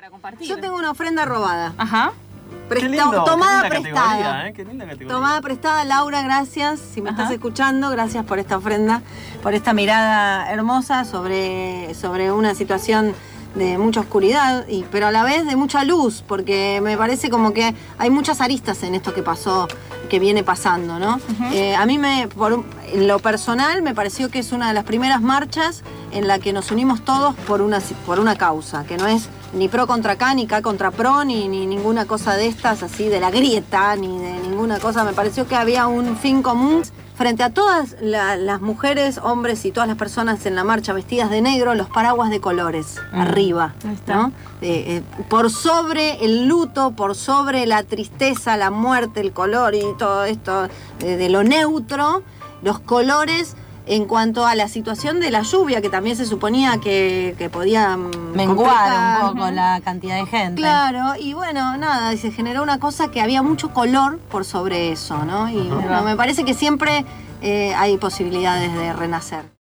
compartir. Yo tengo una ofrenda robada. Ajá. Tomada prestada. Qué linda categoría. Tomada prestada, Laura, gracias. Si me estás escuchando, gracias por esta ofrenda, por esta mirada hermosa sobre una situación de mucha oscuridad, pero a la vez de mucha luz, porque me parece como que hay muchas aristas en esto que pasó, que viene pasando, ¿no? A mí, en lo personal, me pareció que es una de las primeras marchas en la que nos unimos todos por una causa, que no es ni pro contra acá, ni acá contra pro, ni ninguna cosa de estas, así de la grieta, ni de ninguna cosa. Me pareció que había un fin común frente a todas las mujeres, hombres y todas las personas en la marcha vestidas de negro, los paraguas de colores arriba, ¿no? Por sobre el luto, por sobre la tristeza, la muerte, el color y todo esto de lo neutro, los colores. En cuanto a la situación de la lluvia, que también se suponía que podía menguar un poco la cantidad de gente. Claro, y bueno, nada, se generó una cosa que había mucho color por sobre eso, ¿no? Y bueno, me parece que siempre hay posibilidades de renacer.